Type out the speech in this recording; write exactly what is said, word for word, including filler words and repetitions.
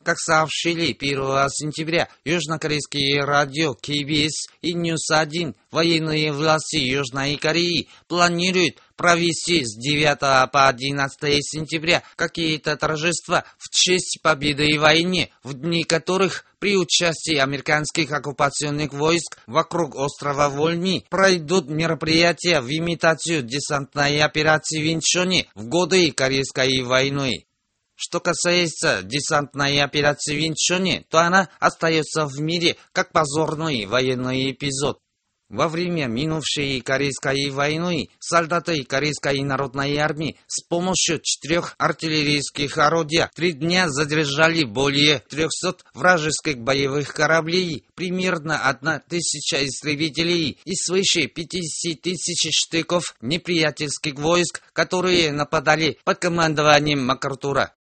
Как сообщили первого сентября южнокорейские радио кей би эс и Ньюс один, военные власти Южной Кореи планируют провести с девятого по одиннадцатое сентября какие-то торжества в честь победы в войне, в дни которых при участии американских оккупационных войск вокруг острова Вольни пройдут мероприятия в имитацию десантной операции в Инчоне в годы Корейской войны. Что касается десантной операции в Инчоне, то она остается в мире как позорный военный эпизод. Во время минувшей Корейской войны солдаты Корейской народной армии с помощью четырех артиллерийских орудий три дня задержали более трехсот вражеских боевых кораблей, примерно одна тысяча истребителей и свыше пятидесяти тысяч штыков неприятельских войск, которые нападали под командованием МакАртура.